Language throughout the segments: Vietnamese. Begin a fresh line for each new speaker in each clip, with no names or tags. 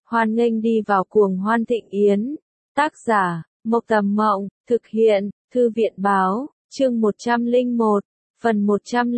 Hoan nghênh đi vào cuồng hoan thịnh yến. Tác giả, Mộc Tầm Mộng, thực hiện, Thư viện Báo, chương 101, phần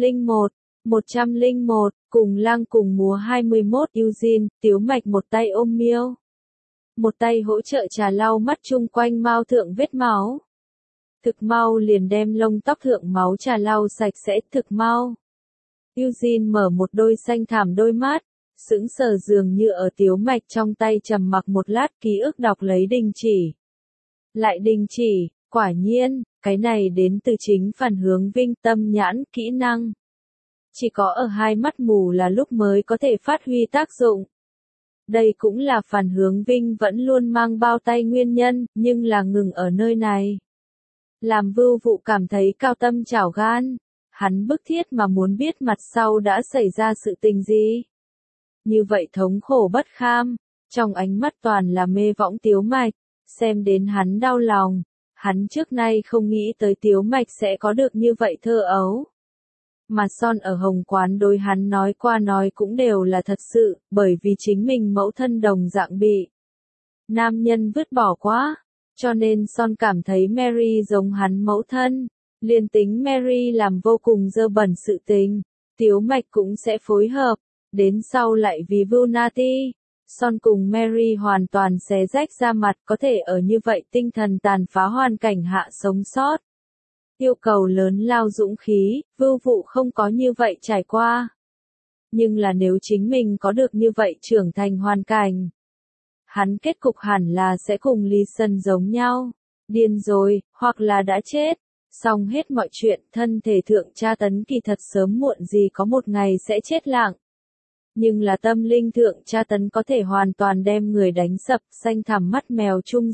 101, cùng lang cùng múa 21 Eugene, Tiếu Mạch một tay ôm Miêu. Một tay hỗ trợ trà lau mắt chung quanh mao thượng vết máu. Thực mau liền đem lông tóc thượng máu trà lau sạch sẽ thực mau. Eugene mở một đôi xanh thẳm đôi mắt, sững sờ dường như ở Tiếu Mạch trong tay trầm mặc một lát ký ức đọc lấy đình chỉ. Lại đình chỉ, quả nhiên, cái này đến từ chính phản hướng vinh tâm nhãn kỹ năng. Chỉ có ở hai mắt mù là lúc mới có thể phát huy tác dụng. Đây cũng là phản hướng vinh vẫn luôn mang bao tay nguyên nhân, nhưng là ngừng ở nơi này. Làm Vưu Vụ cảm thấy cao tâm chảo gan, hắn bức thiết mà muốn biết mặt sau đã xảy ra sự tình gì. Như vậy thống khổ bất kham, trong ánh mắt toàn là mê võng Tiếu Mạch, xem đến hắn đau lòng, hắn trước nay không nghĩ tới Tiếu Mạch sẽ có được như vậy thơ ấu. Mà Son ở Hồng Quán đối hắn nói qua nói cũng đều là thật sự, bởi vì chính mình mẫu thân đồng dạng bị nam nhân vứt bỏ quá, cho nên Son cảm thấy Mary giống hắn mẫu thân, liền tính Mary làm vô cùng dơ bẩn sự tình, Tiếu Mạch cũng sẽ phối hợp, đến sau lại vì Vưu Nati, Son cùng Mary hoàn toàn xé rách ra mặt có thể ở như vậy tinh thần tàn phá hoàn cảnh hạ sống sót. Yêu cầu lớn lao dũng khí, Vưu Vụ không có như vậy trải qua. Nhưng là nếu chính mình có được như vậy trưởng thành hoàn cảnh, hắn kết cục hẳn là sẽ cùng Lý Sân giống nhau, điên rồi, hoặc là đã chết. Xong hết mọi chuyện, thân thể thượng tra tấn kỳ thật sớm muộn gì có một ngày sẽ chết lặng. Nhưng là tâm linh thượng tra tấn có thể hoàn toàn đem người đánh sập, xanh thẳm mắt mèo chung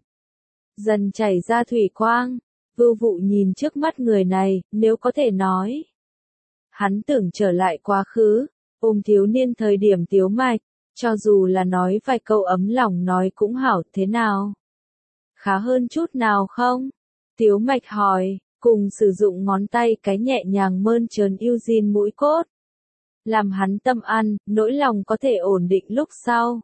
dần chảy ra thủy quang. Vưu Vụ nhìn trước mắt người này, nếu có thể nói. Hắn tưởng trở lại quá khứ, ôm thiếu niên thời điểm Tiếu Mạch, cho dù là nói vài câu ấm lòng nói cũng hảo, thế nào? Khá hơn chút nào không? Tiếu Mạch hỏi, cùng sử dụng ngón tay cái nhẹ nhàng mơn trớn Eugene mũi cốt. Làm hắn tâm an, nỗi lòng có thể ổn định lúc sau.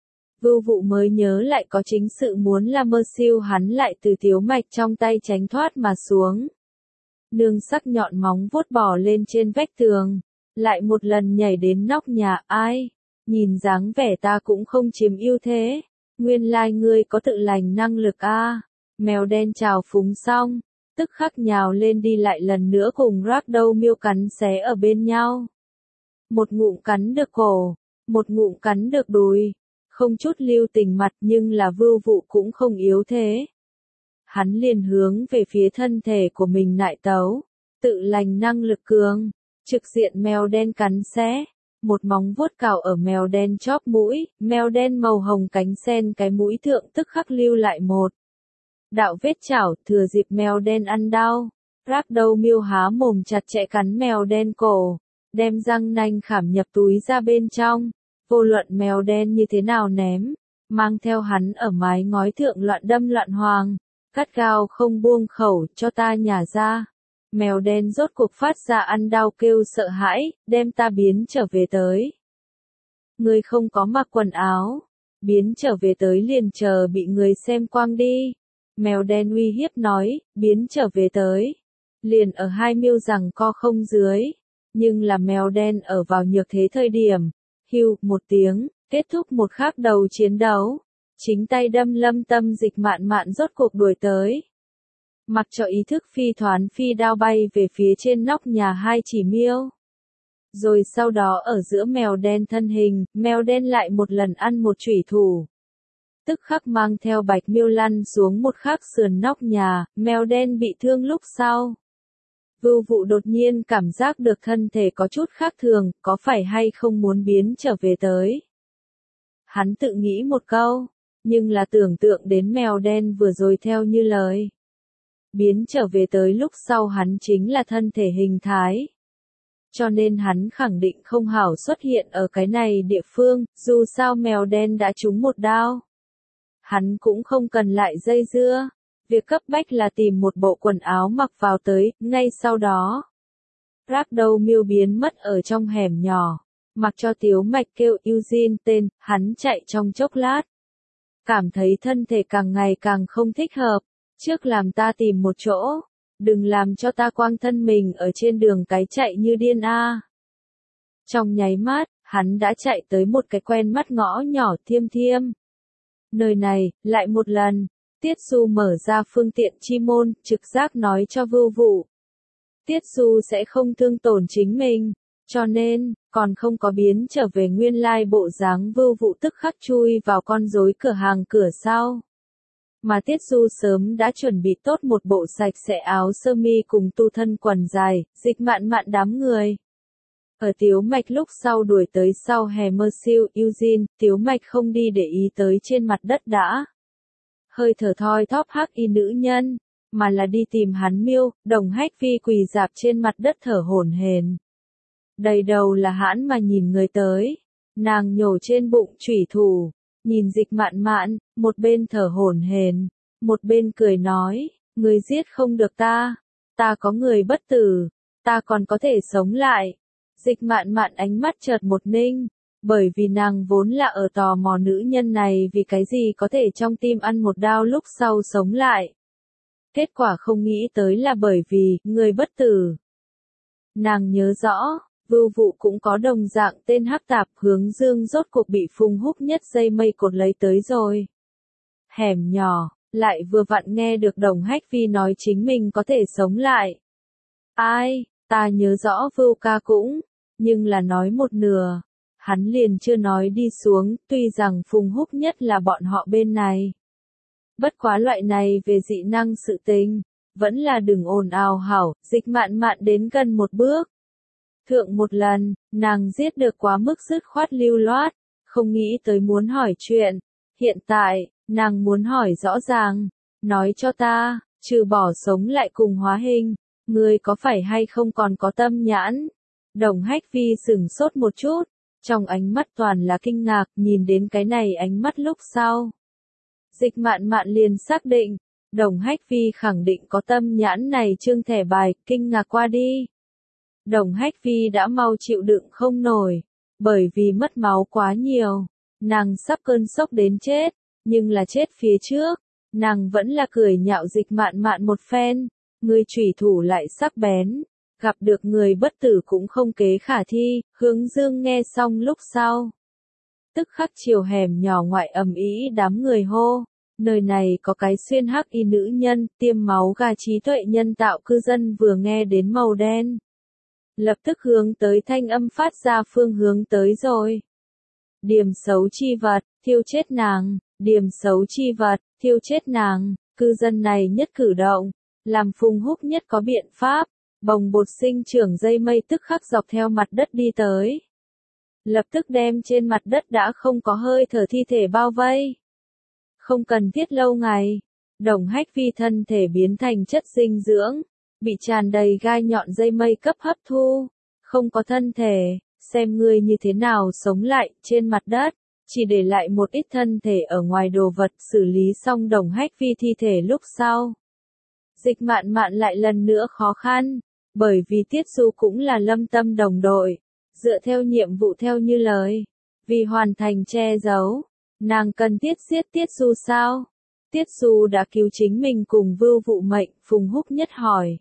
Vưu Vụ mới nhớ lại có chính sự muốn là mơ siêu hắn lại từ Tiếu Mạch trong tay tránh thoát mà xuống. Nương sắc nhọn móng vuốt bò lên trên vách tường, lại một lần nhảy đến nóc nhà ai, nhìn dáng vẻ ta cũng không chiếm ưu thế, nguyên lai ngươi có tự lành năng lực a. Mèo đen chào phúng xong, tức khắc nhào lên đi lại lần nữa cùng Ragdoll Miêu cắn xé ở bên nhau. Một ngụm cắn được cổ, một ngụm cắn được đùi, không chút lưu tình mặt nhưng là Vưu Vụ cũng không yếu thế. Hắn liền hướng về phía thân thể của mình nại tấu, tự lành năng lực cường, trực diện mèo đen cắn xé, một móng vuốt cào ở mèo đen chóp mũi, mèo đen màu hồng cánh sen cái mũi thượng tức khắc lưu lại một đạo vết chảo, thừa dịp mèo đen ăn đau. Ragdoll Miêu há mồm chặt chẽ cắn mèo đen cổ, đem răng nanh khảm nhập túi ra bên trong, vô luận mèo đen như thế nào ném, mang theo hắn ở mái ngói thượng loạn đâm loạn hoàng, cắt gao không buông khẩu, cho ta nhả ra. Mèo đen rốt cuộc phát ra ăn đau kêu sợ hãi, đem ta biến trở về tới. Ngươi không có mặc quần áo, biến trở về tới liền chờ bị người xem quang đi. Mèo đen uy hiếp nói, biến trở về tới. Liền ở hai Miêu rằng co không dưới. Nhưng là mèo đen ở vào nhược thế thời điểm. Hưu, một tiếng, kết thúc một khắc đầu chiến đấu. Chính tay đâm Lâm Tâm Dịch mạn mạn rốt cuộc đuổi tới. Mặc cho ý thức phi thoán phi đao bay về phía trên nóc nhà hai chỉ Miêu. Rồi sau đó ở giữa mèo đen thân hình, mèo đen lại một lần ăn một chủy thủ. Tức khắc mang theo Bạch Miêu lăn xuống một khắc sườn nóc nhà, mèo đen bị thương lúc sau. Vưu Vụ đột nhiên cảm giác được thân thể có chút khác thường, có phải hay không muốn biến trở về tới. Hắn tự nghĩ một câu, nhưng là tưởng tượng đến mèo đen vừa rồi theo như lời. Biến trở về tới lúc sau hắn chính là thân thể hình thái. Cho nên hắn khẳng định không hảo xuất hiện ở cái này địa phương, dù sao mèo đen đã trúng một đao. Hắn cũng không cần lại dây dưa. Việc cấp bách là tìm một bộ quần áo mặc vào tới, ngay sau đó. Ragdoll Miêu biến mất ở trong hẻm nhỏ. Mặc cho Tiếu Mạch kêu Eugene tên, hắn chạy trong chốc lát. Cảm thấy thân thể càng ngày càng không thích hợp, trước làm ta tìm một chỗ, đừng làm cho ta quăng thân mình ở trên đường cái chạy như điên a. Trong nháy mắt, hắn đã chạy tới một cái quen mắt ngõ nhỏ Thiêm Thiêm. Nơi này, lại một lần, Tiết Du mở ra phương tiện chi môn, trực giác nói cho Vưu Vụ. Tiết Du sẽ không thương tổn chính mình, cho nên, còn không có biến trở về nguyên lai bộ dáng Vưu Vụ tức khắc chui vào con rối cửa hàng cửa sau. Mà Tiết Du sớm đã chuẩn bị tốt một bộ sạch sẽ áo sơ mi cùng tu thân quần dài, Dịch Mạn Mạn đám người. Ở Tiếu Mạch lúc sau đuổi tới sau hè Mersill Eugene, Tiếu Mạch không đi để ý tới trên mặt đất đã. Hơi thở thoi thóp hắc y nữ nhân, mà là đi tìm hắn Miêu, Đồng Hách Phi quỳ dạp trên mặt đất thở hổn hển. Đầy đầu là hãn mà nhìn người tới, nàng nhổ trên bụng chủy thủ, nhìn Dịch Mạn Mạn, một bên thở hổn hển, một bên cười nói, người giết không được ta có người bất tử, ta còn có thể sống lại. Dịch Mạn Mạn ánh mắt chợt một ninh, bởi vì nàng vốn là ở tò mò nữ nhân này vì cái gì có thể trong tim ăn một đao lúc sau sống lại. Kết quả không nghĩ tới là bởi vì, người bất tử. Nàng nhớ rõ, Vưu Vụ cũng có đồng dạng tên hắc tạp Hướng Dương rốt cuộc bị Phùng Húc Nhất dây mây cột lấy tới rồi. Hẻm nhỏ, lại vừa vặn nghe được Đồng Hách Phi nói chính mình có thể sống lại. Ai, ta nhớ rõ Vưu ca cũng, nhưng là nói một nửa. Hắn liền chưa nói đi xuống, tuy rằng Phùng Húc Nhất là bọn họ bên này. Bất quá loại này về dị năng sự tình, vẫn là đừng ồn ào hảo, Dịch Mạn Mạn đến gần một bước. Thượng một lần, nàng giết được quá mức dứt khoát lưu loát, không nghĩ tới muốn hỏi chuyện. Hiện tại, nàng muốn hỏi rõ ràng, nói cho ta, trừ bỏ sống lại cùng hóa hình, ngươi có phải hay không còn có tâm nhãn? Đồng Hách Phi sửng sốt một chút, trong ánh mắt toàn là kinh ngạc, nhìn đến cái này ánh mắt lúc sau. Dịch Mạn Mạn liền xác định, Đồng Hách Phi khẳng định có tâm nhãn này trương thẻ bài, kinh ngạc qua đi. Đồng Hách Phi đã mau chịu đựng không nổi, bởi vì mất máu quá nhiều, nàng sắp cơn sốc đến chết, nhưng là chết phía trước, nàng vẫn là cười nhạo Dịch Mạn Mạn một phen, người chủy thủ lại sắc bén, gặp được người bất tử cũng không kế khả thi. Hướng Dương nghe xong lúc sau, tức khắc chiều hẻm nhỏ ngoại ầm ĩ đám người hô, nơi này có cái xuyên hắc y nữ nhân, tiêm máu gà trí tuệ nhân tạo. Cư dân vừa nghe đến màu đen, lập tức hướng tới thanh âm phát ra phương hướng tới rồi. Điểm xấu chi vật, thiêu chết nàng, điểm xấu chi vật, thiêu chết nàng. Cư dân này nhất cử động, làm Phùng Húc Nhất có biện pháp, bồng bột sinh trưởng dây mây tức khắc dọc theo mặt đất đi tới. Lập tức đem trên mặt đất đã không có hơi thở thi thể bao vây. Không cần thiết lâu ngày, Đồng Hách Phi thân thể biến thành chất dinh dưỡng, bị tràn đầy gai nhọn dây mây cấp hấp thu, không có thân thể, xem ngươi như thế nào sống lại. Trên mặt đất, chỉ để lại một ít thân thể ở ngoài đồ vật. Xử lý xong Đồng Hách Phi thi thể lúc sau, Dịch Mạn Mạn lại lần nữa khó khăn, bởi vì Tiết Du cũng là Lâm Tâm đồng đội, dựa theo nhiệm vụ theo như lời, vì hoàn thành che giấu, nàng cần thiết giết Tiết Du sao? Tiết Du đã cứu chính mình cùng Vưu Vụ mệnh. Phùng Húc Nhất hỏi,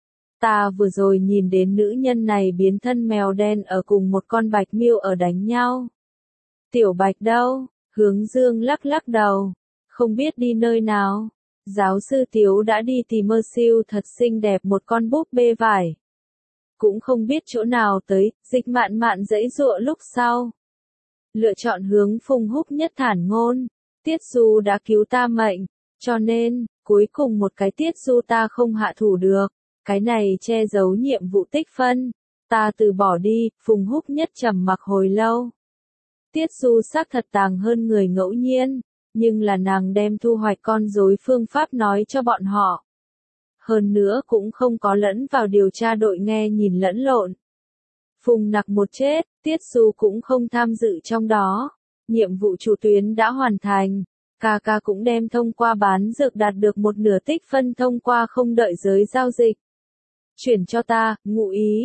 ta vừa rồi nhìn đến nữ nhân này biến thân mèo đen ở cùng một con bạch miêu ở đánh nhau. Tiểu Bạch đâu? Hướng Dương lắc lắc đầu, không biết đi nơi nào. Giáo sư Tiếu đã đi tìm Mersill thật xinh đẹp một con búp bê vải. Cũng không biết chỗ nào tới. Dịch Mạn Mạn giãy giụa lúc sau, lựa chọn hướng Phùng Húc Nhất thản ngôn, Tiết Du đã cứu ta mệnh, cho nên, cuối cùng một cái Tiết Du ta không hạ thủ được, cái này che giấu nhiệm vụ tích phân, ta từ bỏ đi. Phùng Húc Nhất trầm mặc hồi lâu. Tiết Du xác thật tàng hơn người ngẫu nhiên, nhưng là nàng đem thu hoạch con rối phương pháp nói cho bọn họ. Hơn nữa cũng không có lẫn vào điều tra đội nghe nhìn lẫn lộn. Phùng Nặc một chết, Tiết Du cũng không tham dự trong đó. Nhiệm vụ chủ tuyến đã hoàn thành, ca ca cũng đem thông qua bán dược đạt được một nửa tích phân thông qua không đợi giới giao dịch. Chuyển cho ta, ngụ ý,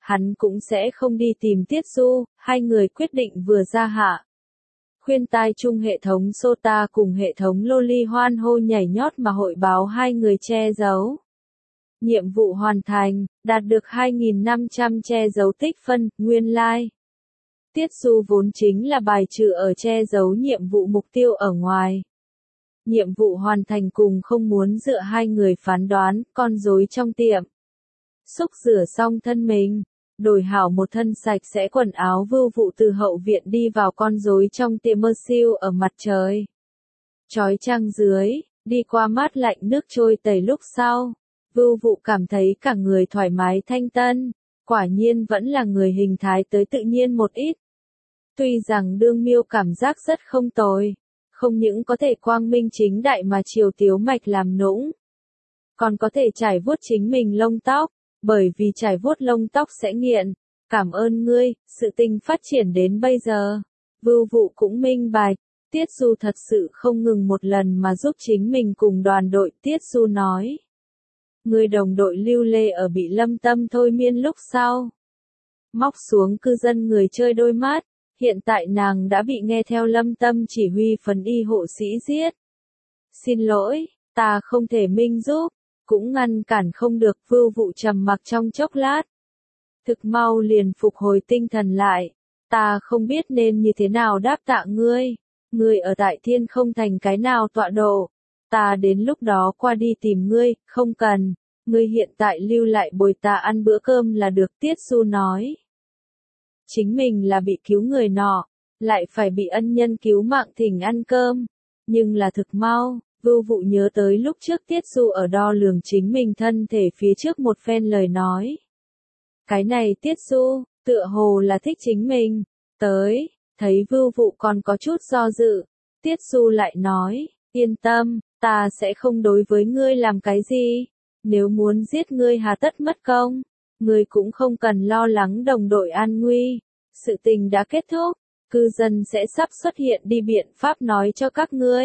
hắn cũng sẽ không đi tìm Tiết Du, hai người quyết định vừa ra hạ. Khuyên tai chung hệ thống Sota cùng hệ thống Loli hoan hô nhảy nhót mà hội báo hai người che giấu. Nhiệm vụ hoàn thành, đạt được 2.500 che giấu tích phân, nguyên lai. Tiết Du vốn chính là bài trừ ở che giấu nhiệm vụ mục tiêu ở ngoài. Nhiệm vụ hoàn thành cùng không muốn dựa hai người phán đoán, con rối trong tiệm. Xúc rửa xong thân mình, đổi hảo một thân sạch sẽ quần áo Vưu Vụ từ hậu viện đi vào con rối trong tiệm mơ siêu ở mặt trời. Chói chang dưới, đi qua mát lạnh nước trôi tẩy lúc sau. Vưu Vụ cảm thấy cả người thoải mái thanh tân, quả nhiên vẫn là người hình thái tới tự nhiên một ít. Tuy rằng đương miêu cảm giác rất không tồi, không những có thể quang minh chính đại mà chiều tiếu mạch làm nũng, còn có thể trải vuốt chính mình lông tóc, bởi vì trải vuốt lông tóc sẽ nghiện. Cảm ơn ngươi, sự tình phát triển đến bây giờ. Vưu Vụ cũng minh bạch, Tiết Du thật sự không ngừng một lần mà giúp chính mình cùng đoàn đội. Tiết Du nói, người đồng đội Lưu Lê ở bị Lâm Tâm thôi miên lúc sau. Móc xuống cư dân người chơi đôi mắt, hiện tại nàng đã bị nghe theo Lâm Tâm chỉ huy phần y hộ sĩ giết. Xin lỗi, ta không thể minh giúp, cũng ngăn cản không được. Vưu Vụ trầm mặc trong chốc lát. Thực mau liền phục hồi tinh thần lại, ta không biết nên như thế nào đáp tạ ngươi. Ngươi ở tại Thiên Không Thành cái nào tọa độ, ta đến lúc đó qua đi tìm ngươi, không cần, ngươi hiện tại lưu lại bồi ta ăn bữa cơm là được. Tiết Du nói, chính mình là bị cứu người nọ, lại phải bị ân nhân cứu mạng thỉnh ăn cơm, nhưng là thực mau. Vưu Vụ nhớ tới lúc trước Tiết Du ở đo lường chính mình thân thể phía trước một phen lời nói. Cái này Tiết Du, tựa hồ là thích chính mình. Tới, thấy Vưu Vụ còn có chút do dự, Tiết Du lại nói, yên tâm, ta sẽ không đối với ngươi làm cái gì. Nếu muốn giết ngươi hà tất mất công, ngươi cũng không cần lo lắng đồng đội an nguy. Sự tình đã kết thúc, cư dân sẽ sắp xuất hiện đi biện pháp nói cho các ngươi.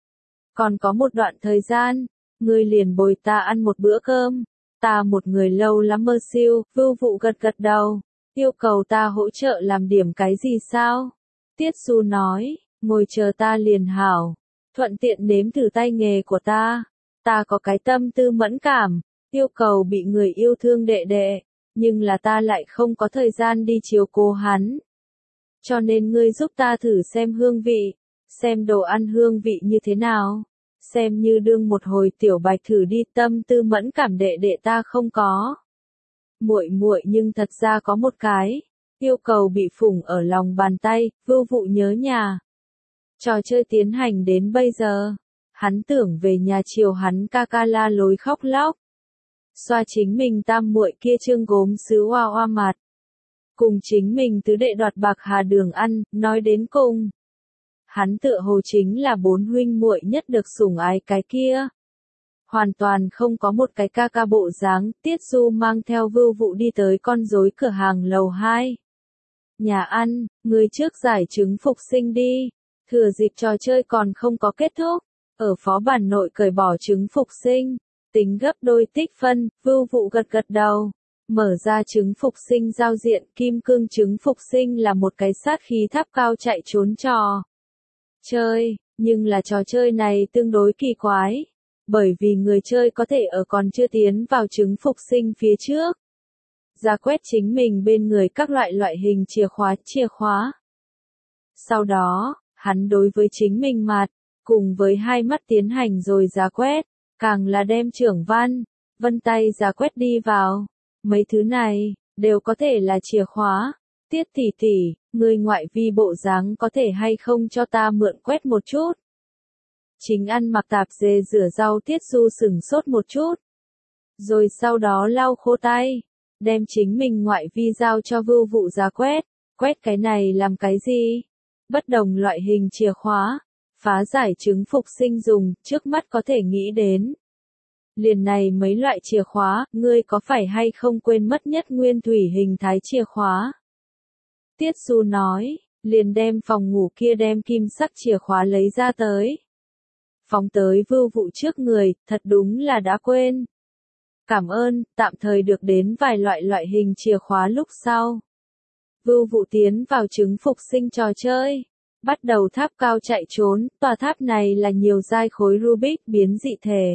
Còn có một đoạn thời gian, ngươi liền bồi ta ăn một bữa cơm. Ta một người lâu lắm mơ siêu. Vưu Vụ gật gật đầu, yêu cầu ta hỗ trợ làm điểm cái gì sao? Tiết Du nói, ngồi chờ ta liền hảo, thuận tiện nếm thử tay nghề của ta. Ta có cái tâm tư mẫn cảm, yêu cầu bị người yêu thương đệ đệ, nhưng là ta lại không có thời gian đi chiều cố hắn. Cho nên ngươi giúp ta thử xem hương vị, xem đồ ăn hương vị như thế nào, xem như đương một hồi tiểu bạch thử đi. Tâm tư mẫn cảm đệ đệ ta không có. Muội muội nhưng thật ra có một cái, yêu cầu bị phủng ở lòng bàn tay. Vưu Vụ nhớ nhà. Trò chơi tiến hành đến bây giờ, hắn tưởng về nhà chiều hắn ca ca la lối khóc lóc. Xoa chính mình tam muội kia trương gốm sứ hoa hoa mặt. Cùng chính mình tứ đệ đoạt bạc hà đường ăn, nói đến cùng. Hắn tựa hồ chính là bốn huynh muội nhất được sủng ái cái kia. Hoàn toàn không có một cái ca ca bộ dáng. Tiết Du mang theo Vưu Vụ đi tới con rối cửa hàng lầu 2. Nhà ăn, người trước giải trứng phục sinh đi. Thừa dịp trò chơi còn không có kết thúc, ở phó bản nội cởi bỏ trứng phục sinh, tính gấp đôi tích phân. Vưu Vụ gật gật đầu, mở ra trứng phục sinh giao diện. Kim cương trứng phục sinh là một cái sát khí tháp cao chạy trốn trò chơi, nhưng là trò chơi này tương đối kỳ quái, bởi vì người chơi có thể ở còn chưa tiến vào trứng phục sinh phía trước, ra quét chính mình bên người các loại hình chìa khóa. Sau đó, hắn đối với chính mình mặt, cùng với hai mắt tiến hành rồi ra quét, càng là đem trưởng văn, vân tay ra quét đi vào. Mấy thứ này, đều có thể là chìa khóa. Tiết tỷ tỷ, người ngoại vi bộ dáng có thể hay không cho ta mượn quét một chút? Chính ăn mặc tạp dề rửa rau. Tiết Du sửng sốt một chút, rồi sau đó lau khô tay, đem chính mình ngoại vi giao cho Vưu Vụ ra quét. Quét cái này làm cái gì? Bất đồng loại hình chìa khóa, phá giải trứng phục sinh dùng, trước mắt có thể nghĩ đến. Liền này mấy loại chìa khóa, ngươi có phải hay không quên mất nhất nguyên thủy hình thái chìa khóa? Tiết Du nói, liền đem phòng ngủ kia đem kim sắc chìa khóa lấy ra tới. Phóng tới Vưu Vụ trước người, thật đúng là đã quên. Cảm ơn, tạm thời được đến vài loại hình chìa khóa lúc sau. Vưu Vụ tiến vào trứng phục sinh trò chơi. Bắt đầu tháp cao chạy trốn, tòa tháp này là nhiều giai khối Rubik biến dị thể.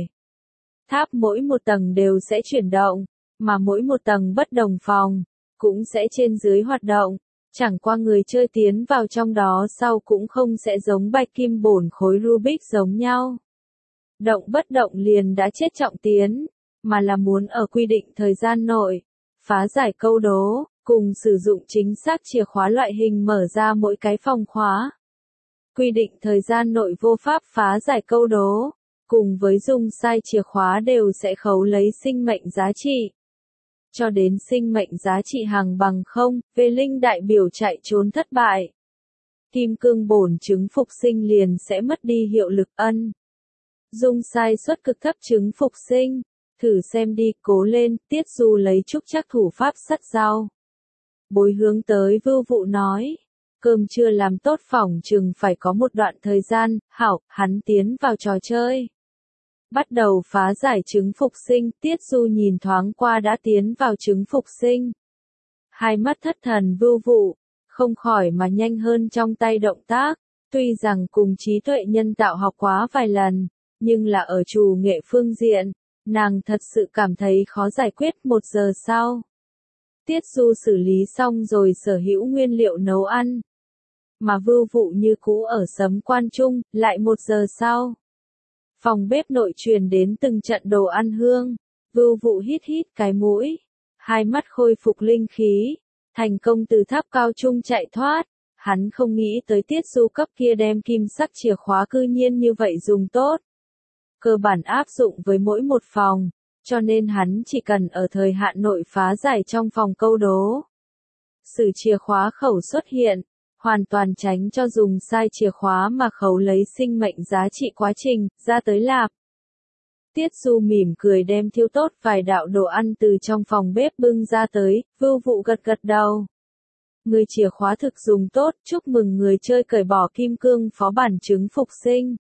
Tháp mỗi một tầng đều sẽ chuyển động, mà mỗi một tầng bất đồng phòng, cũng sẽ trên dưới hoạt động. Chẳng qua người chơi tiến vào trong đó sau cũng không sẽ giống bạch kim bổn khối Rubik giống nhau. Động bất động liền đã chết trọng tiến, mà là muốn ở quy định thời gian nội, phá giải câu đố, cùng sử dụng chính xác chìa khóa loại hình mở ra mỗi cái phòng khóa. Quy định thời gian nội vô pháp phá giải câu đố, cùng với dùng sai chìa khóa đều sẽ khấu lấy sinh mệnh giá trị. Cho đến sinh mệnh giá trị hàng bằng không, về linh đại biểu chạy trốn thất bại. Kim cương bổn trứng phục sinh liền sẽ mất đi hiệu lực ân. Dùng sai suất cực thấp trứng phục sinh. Thử xem đi, cố lên, Tiết Du lấy trúc chắc thủ pháp sắt dao. Bối hướng tới Vưu Vụ nói. Cơm chưa làm tốt phỏng chừng phải có một đoạn thời gian, hảo, hắn tiến vào trò chơi. Bắt đầu phá giải trứng phục sinh, Tiết Du nhìn thoáng qua đã tiến vào trứng phục sinh. Hai mắt thất thần Vưu Vụ, không khỏi mà nhanh hơn trong tay động tác, tuy rằng cùng trí tuệ nhân tạo học quá vài lần, nhưng là ở trù nghệ phương diện, nàng thật sự cảm thấy khó giải quyết. 1 giờ sau. Tiết Du xử lý xong rồi sở hữu nguyên liệu nấu ăn. Mà Vưu Vụ như cũ ở Sấm Quan Trung, lại 1 giờ sau. Phòng bếp nội truyền đến từng trận đồ ăn hương. Vưu Vụ hít hít cái mũi. Hai mắt khôi phục linh khí. Thành công từ tháp cao trung chạy thoát. Hắn không nghĩ tới Tiết Du cấp kia đem kim sắc chìa khóa cư nhiên như vậy dùng tốt. Cơ bản áp dụng với mỗi một phòng, cho nên hắn chỉ cần ở thời hạn nội phá giải trong phòng câu đố. Sử chìa khóa khẩu xuất hiện, hoàn toàn tránh cho dùng sai chìa khóa mà khấu lấy sinh mệnh giá trị quá trình, ra tới lạp. Tiết Du mỉm cười đem thiêu tốt vài đạo đồ ăn từ trong phòng bếp bưng ra tới, Vưu Vụ gật gật đầu. Người chìa khóa thực dùng tốt, chúc mừng người chơi cởi bỏ kim cương phó bản trứng phục sinh.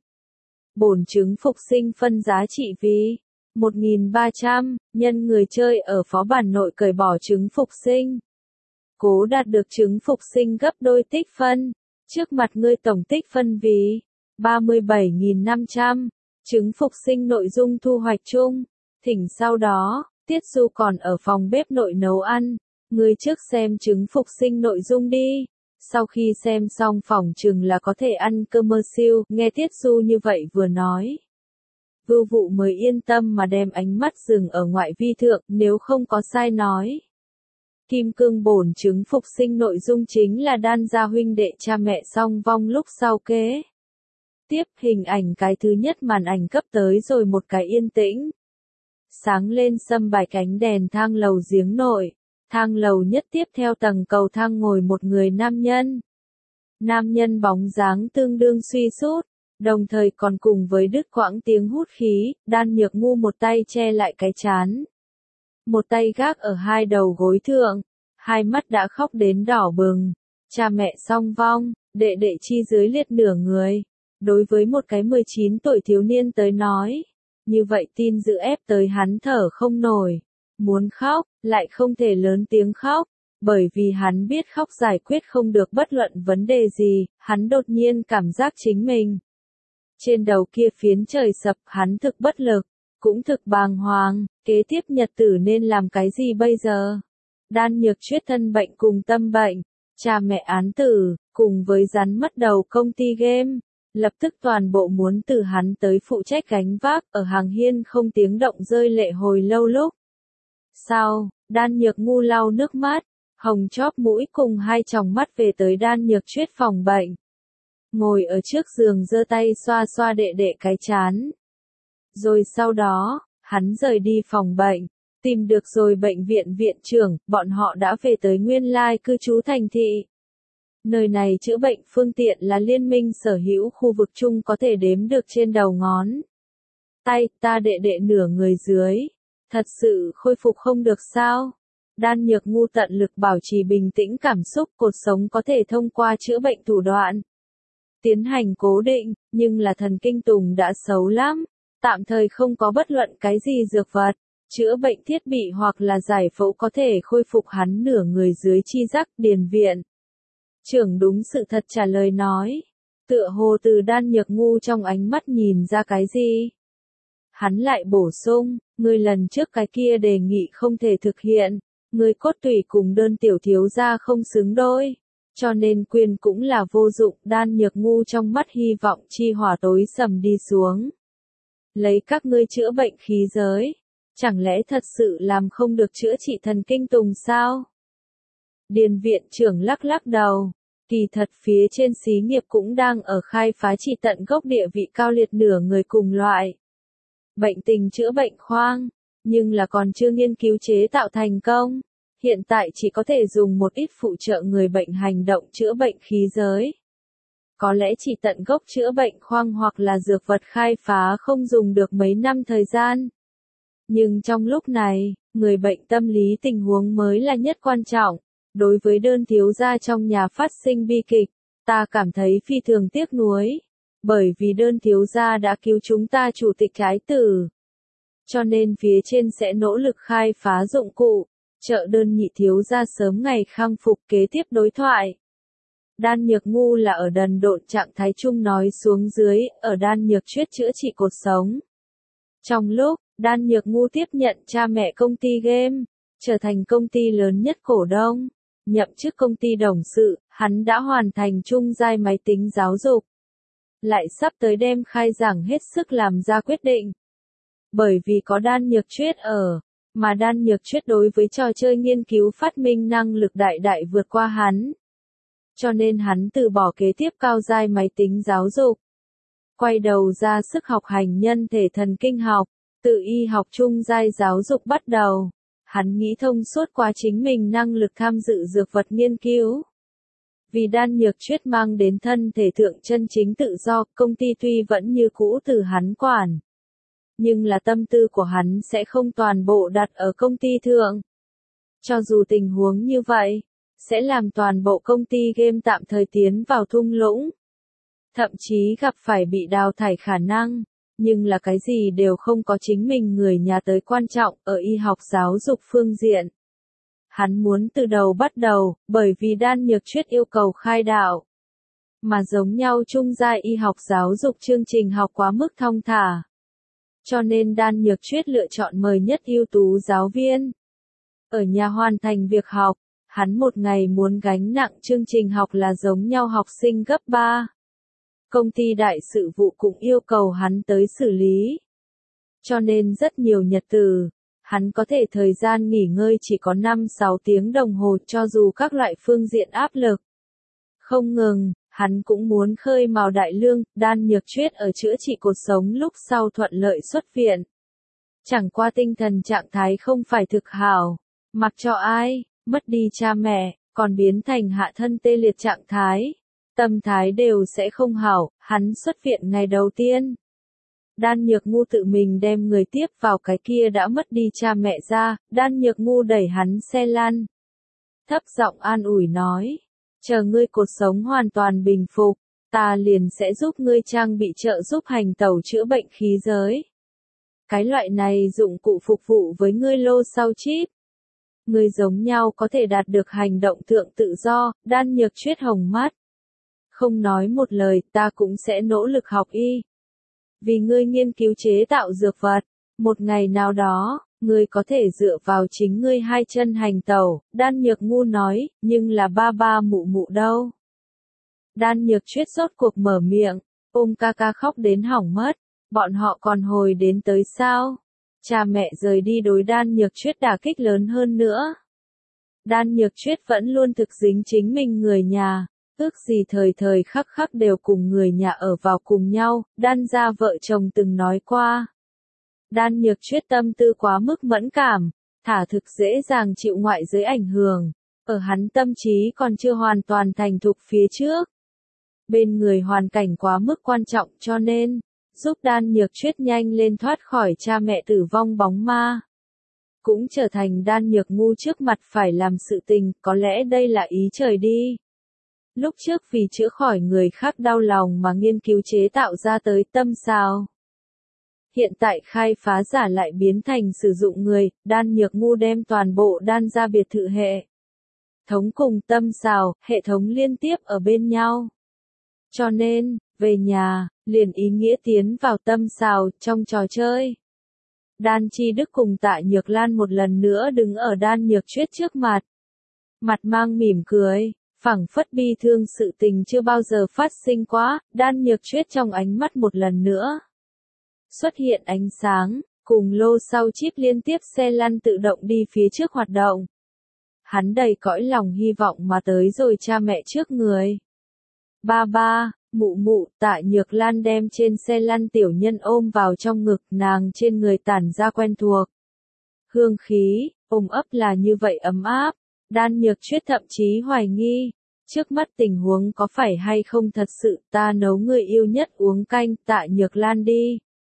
Bổn trứng phục sinh phân giá trị vì 1.300, nhân người chơi ở phó bản nội cởi bỏ trứng phục sinh. Cố đạt được trứng phục sinh gấp đôi tích phân. Trước mặt ngươi tổng tích phân vì 37.500. Trứng phục sinh nội dung thu hoạch chung. Thỉnh sau đó, Tiết Du còn ở phòng bếp nội nấu ăn. Ngươi trước xem trứng phục sinh nội dung đi. Sau khi xem xong phỏng chừng là có thể ăn commercial, nghe Tiết Du như vậy vừa nói. Vưu Vụ mới yên tâm mà đem ánh mắt dừng ở ngoại vi thượng, nếu không có sai nói. Kim cương bổn trứng phục sinh nội dung chính là đan gia huynh đệ cha mẹ song vong lúc sau kế. Tiếp hình ảnh cái thứ nhất màn ảnh cấp tới rồi một cái yên tĩnh. Sáng lên sâm bài cánh đèn thang lầu giếng nội. Thang lầu nhất tiếp theo tầng cầu thang ngồi một người nam nhân. Nam nhân bóng dáng tương đương suy sút, đồng thời còn cùng với đứt quãng tiếng hút khí, Đan Nhược Ngu một tay che lại cái trán. Một tay gác ở hai đầu gối thượng, hai mắt đã khóc đến đỏ bừng. Cha mẹ song vong, đệ đệ chi dưới liệt nửa người. Đối với một cái 19 tuổi thiếu niên tới nói, như vậy tin dự ép tới hắn thở không nổi. Muốn khóc, lại không thể lớn tiếng khóc, bởi vì hắn biết khóc giải quyết không được bất luận vấn đề gì, hắn đột nhiên cảm giác chính mình. Trên đầu kia phiến trời sập, hắn thực bất lực, cũng thực bàng hoàng, kế tiếp nhật tử nên làm cái gì bây giờ? Đan Nhược Chuyết thân bệnh cùng tâm bệnh, cha mẹ án tử, cùng với rắn mất đầu công ty game, lập tức toàn bộ muốn từ hắn tới phụ trách gánh vác, ở hàng hiên không tiếng động rơi lệ hồi lâu lúc. Sau, Đan Nhược Ngu lau nước mắt, hồng chóp mũi cùng hai tròng mắt về tới Đan Nhược Chuyết phòng bệnh. Ngồi ở trước giường giơ tay xoa xoa đệ đệ cái chán. Rồi sau đó, hắn rời đi phòng bệnh, tìm được rồi bệnh viện viện trưởng, bọn họ đã về tới nguyên lai cư trú thành thị. Nơi này chữa bệnh phương tiện là liên minh sở hữu khu vực chung có thể đếm được trên đầu ngón tay, ta đệ đệ nửa người dưới. Thật sự khôi phục không được sao? Đan Nhược Ngu tận lực bảo trì bình tĩnh cảm xúc, cột sống có thể thông qua chữa bệnh thủ đoạn tiến hành cố định, nhưng là thần kinh tùng đã xấu lắm, tạm thời không có bất luận cái gì dược vật, chữa bệnh thiết bị hoặc là giải phẫu có thể khôi phục hắn nửa người dưới chi giác. Điền viện trưởng đúng sự thật trả lời nói. Tựa hồ từ Đan Nhược Ngu trong ánh mắt nhìn ra cái gì. Hắn lại bổ sung, ngươi lần trước cái kia đề nghị không thể thực hiện, ngươi cốt tủy cùng đơn tiểu thiếu gia không xứng đôi, cho nên quyên cũng là vô dụng. Đan Nhược Ngu trong mắt hy vọng chi hỏa tối sầm đi xuống. Lấy các ngươi chữa bệnh khí giới, chẳng lẽ thật sự làm không được chữa trị thần kinh tùng sao? Điền viện trưởng lắc lắc đầu. Kỳ thật phía trên xí nghiệp cũng đang ở khai phá trị tận gốc địa vị cao liệt nửa người cùng loại bệnh tình chữa bệnh khoang, nhưng là còn chưa nghiên cứu chế tạo thành công. Hiện tại chỉ có thể dùng một ít phụ trợ người bệnh hành động chữa bệnh khí giới. Có lẽ chỉ tận gốc chữa bệnh khoang hoặc là dược vật khai phá không dùng được mấy năm thời gian. Nhưng trong lúc này, người bệnh tâm lý tình huống mới là nhất quan trọng. Đối với đơn thiếu gia trong nhà phát sinh bi kịch, ta cảm thấy phi thường tiếc nuối. Bởi vì đơn thiếu gia đã cứu chúng ta chủ tịch ái tử. Cho nên phía trên sẽ nỗ lực khai phá dụng cụ, trợ đơn nhị thiếu gia sớm ngày khang phục. Kế tiếp đối thoại. Đan Nhược Ngu là ở đần độn trạng thái chung nói xuống dưới, ở Đan Nhược Chuyết chữa trị cột sống. Trong lúc, Đan Nhược Ngu tiếp nhận cha mẹ công ty game, trở thành công ty lớn nhất cổ đông. Nhậm chức công ty đồng sự, hắn đã hoàn thành trung giai máy tính giáo dục. Lại sắp tới đêm khai giảng hết sức làm ra quyết định. Bởi vì có Đan Nhược Chuyết ở, mà Đan Nhược Chuyết đối với trò chơi nghiên cứu phát minh năng lực đại đại vượt qua hắn. Cho nên hắn từ bỏ kế tiếp cao giai máy tính giáo dục. Quay đầu ra sức học hành nhân thể thần kinh học, tự y học trung giai giáo dục bắt đầu. Hắn nghĩ thông suốt quá chính mình năng lực tham dự dược vật nghiên cứu. Vì Đan Nhược Chuyết mang đến thân thể thượng chân chính tự do, công ty tuy vẫn như cũ từ hắn quản. Nhưng là tâm tư của hắn sẽ không toàn bộ đặt ở công ty thượng. Cho dù tình huống như vậy, sẽ làm toàn bộ công ty game tạm thời tiến vào thung lũng. Thậm chí gặp phải bị đào thải khả năng. Nhưng là cái gì đều không có chính mình người nhà tới quan trọng ở y học giáo dục phương diện. Hắn muốn từ đầu bắt đầu, bởi vì Đan Nhược Chuyết yêu cầu khai đạo. Mà giống nhau trung giai y học giáo dục chương trình học quá mức thong thả. Cho nên Đan Nhược Chuyết lựa chọn mời nhất ưu tú giáo viên. Ở nhà hoàn thành việc học, hắn một ngày muốn gánh nặng chương trình học là giống nhau học sinh gấp 3. Công ty đại sự vụ cũng yêu cầu hắn tới xử lý. Cho nên rất nhiều nhật từ, hắn có thể thời gian nghỉ ngơi chỉ có 5-6 tiếng đồng hồ cho dù các loại phương diện áp lực. Không ngừng, hắn cũng muốn khơi mào đại lương. Đan Nhược Chuyết ở chữa trị cột sống lúc sau thuận lợi xuất viện. Chẳng qua tinh thần trạng thái không phải thực hảo, mặc cho ai, mất đi cha mẹ, còn biến thành hạ thân tê liệt trạng thái. Tâm thái đều sẽ không hảo. Hắn xuất viện ngày đầu tiên. Đan Nhược Ngu tự mình đem người tiếp vào cái kia đã mất đi cha mẹ ra. Đan Nhược Ngu đẩy hắn xe lăn. Thấp giọng an ủi nói. Chờ ngươi cột sống hoàn toàn bình phục, ta liền sẽ giúp ngươi trang bị trợ giúp hành tẩu chữa bệnh khí giới. Cái loại này dụng cụ phục vụ với ngươi lô sau chip. Ngươi giống nhau có thể đạt được hành động thượng tự do. Đan Nhược Chuyết hồng mắt. Không nói một lời, ta cũng sẽ nỗ lực học y. Vì ngươi nghiên cứu chế tạo dược vật, một ngày nào đó, ngươi có thể dựa vào chính ngươi hai chân hành tẩu. Đan Nhược Ngu nói, nhưng là ba ba mụ mụ đâu? Đan Nhược Chuyết rốt cuộc mở miệng, ôm ca ca khóc đến hỏng mất. Bọn họ còn hồi đến tới sao? Cha mẹ rời đi đối Đan Nhược Chuyết đả kích lớn hơn nữa. Đan Nhược Chuyết vẫn luôn thực dính chính mình người nhà. Ước gì thời thời khắc khắc đều cùng người nhà ở vào cùng nhau. Đan gia vợ chồng từng nói qua. Đan Nhược Chuyết tâm tư quá mức mẫn cảm, thả thực dễ dàng chịu ngoại giới ảnh hưởng. Ở hắn tâm trí còn chưa hoàn toàn thành thục phía trước. Bên người hoàn cảnh quá mức quan trọng cho nên, giúp Đan Nhược Chuyết nhanh lên thoát khỏi cha mẹ tử vong bóng ma. Cũng trở thành Đan Nhược Ngu trước mặt phải làm sự tình, có lẽ đây là ý trời đi. Lúc trước vì chữa khỏi người khác đau lòng mà nghiên cứu chế tạo ra tới tâm sao. Hiện tại khai phá giả lại biến thành sử dụng người, Đan Nhược Ngu đem toàn bộ đan ra biệt thự hệ thống cùng tâm xào, hệ thống liên tiếp ở bên nhau. Cho nên, về nhà, liền ý nghĩa tiến vào tâm xào trong trò chơi. Đan Chi Đức cùng Tạ Nhược Lan một lần nữa đứng ở Đan Nhược Chuyết trước mặt. Mặt mang mỉm cười, phảng phất bi thương sự tình chưa bao giờ phát sinh quá, Đan Nhược Chuyết trong ánh mắt một lần nữa xuất hiện ánh sáng, cùng lô sau chip liên tiếp xe lăn tự động đi phía trước hoạt động. Hắn đầy cõi lòng hy vọng mà tới rồi cha mẹ trước người. Ba ba, mụ mụ, Tạ Nhược Lan đem trên xe lăn tiểu nhân ôm vào trong ngực, nàng trên người tản ra quen thuộc hương khí, ôm ấp là như vậy ấm áp. Đan Nhược Chuyết thậm chí hoài nghi, trước mắt tình huống có phải hay không thật sự ta nấu người yêu nhất uống canh, Tạ Nhược Lan đi